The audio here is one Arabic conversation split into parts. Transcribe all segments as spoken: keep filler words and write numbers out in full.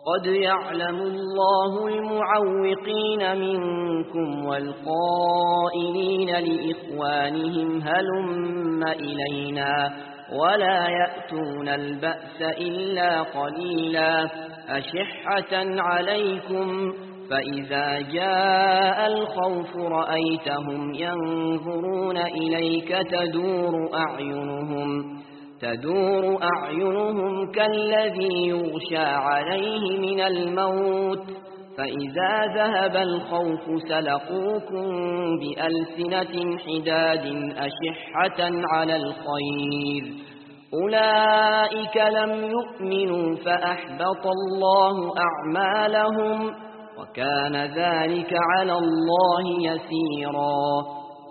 قد يعلم الله المعوقين منكم والقائلين لإخوانهم هلم إلينا ولا يأتون البأس إلا قليلا أشحة عليكم فإذا جاء الخوف رأيتهم ينظرون إليك تدور أعينهم تدور أعينهم كالذي يغشى عليه من الموت فإذا ذهب الخوف سلقوكم بألسنة حداد أشحة على الخير أولئك لم يؤمنوا فأحبط الله أعمالهم وكان ذلك على الله يسيرا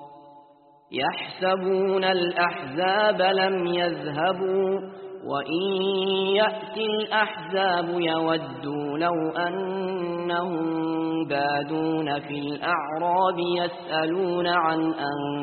يحسبون الأحزاب لم يذهبوا وإن يأتي الأحزاب يودوا لو أنهم بادون في الأعراب يسألون عن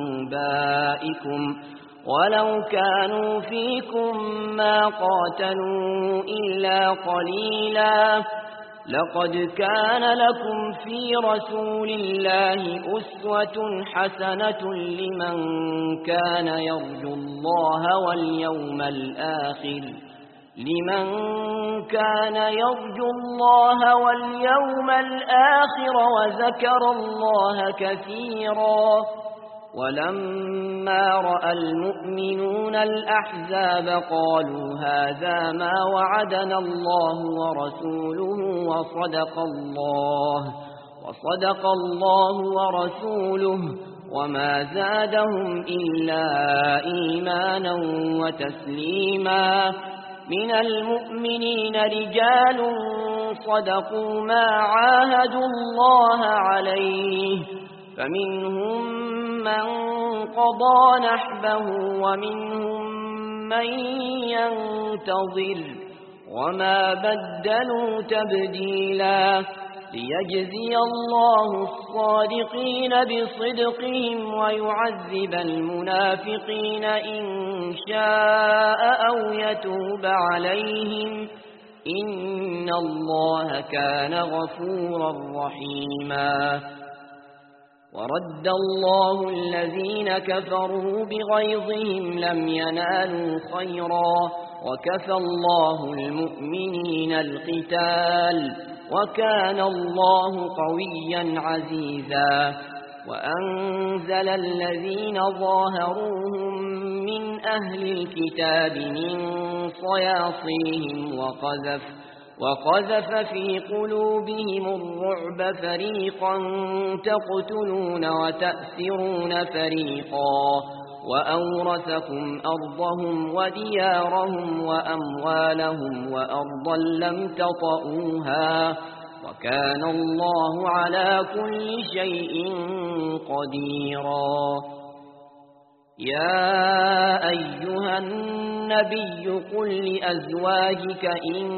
أنبائكم ولو كانوا فيكم ما قاتلوا إلا قليلا لقد كان لكم في رسول الله أسوة حسنة لمن كان يرجو الله واليوم الآخر لمن كان يرجو الله واليوم الآخر وذكر الله كثيرا ولما رأى المؤمنون الأحزاب قالوا هذا ما وعدنا الله ورسوله وصدق الله وصدق الله ورسوله وما زادهم إلا إيمانا وتسليما من المؤمنين رجال صدقوا ما عاهدوا الله عليه فمنهم من قضى نحبه ومنهم من ينتظر وما بدلوا تبديلا ليجزي الله الصادقين بصدقهم ويعذب المنافقين إن شاء أو يتوب عليهم إن الله كان غفورا رحيما ورد الله الذين كفروا بغيظهم لم ينالوا خيرا وكفى الله المؤمنين القتال وكان الله قويا عزيزا وأنزل الذين ظاهروهم من أهل الكتاب من صياصيهم وقذف وقذف في قلوبهم الرعب فريقا تقتلون وتأسرون فريقا وأورثكم أرضهم وديارهم وأموالهم وأرضا لم تطئوها وكان الله على كل شيء قديرا يا أيها النبي قل لأزواجك إن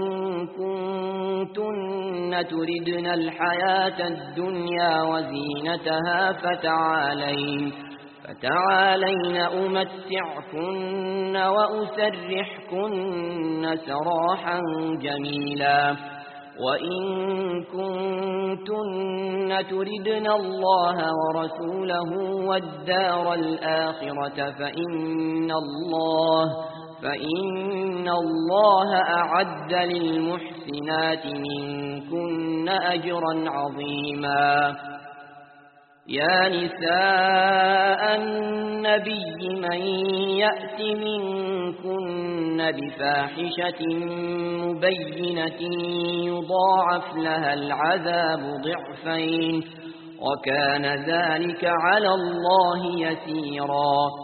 كنتن تردن الحياة الدنيا وزينتها فتعالين فتعالين أمتعكن وأسرحكن سراحا جميلا وإن كنتن تردن الله ورسوله والدار الآخرة فإن الله فإن الله أعد للمحسنات منكن أجرا عظيما يا نساء النبي من يأت منكن بفاحشة مبينة يضاعف لها العذاب ضعفين وكان ذلك على الله يسيرا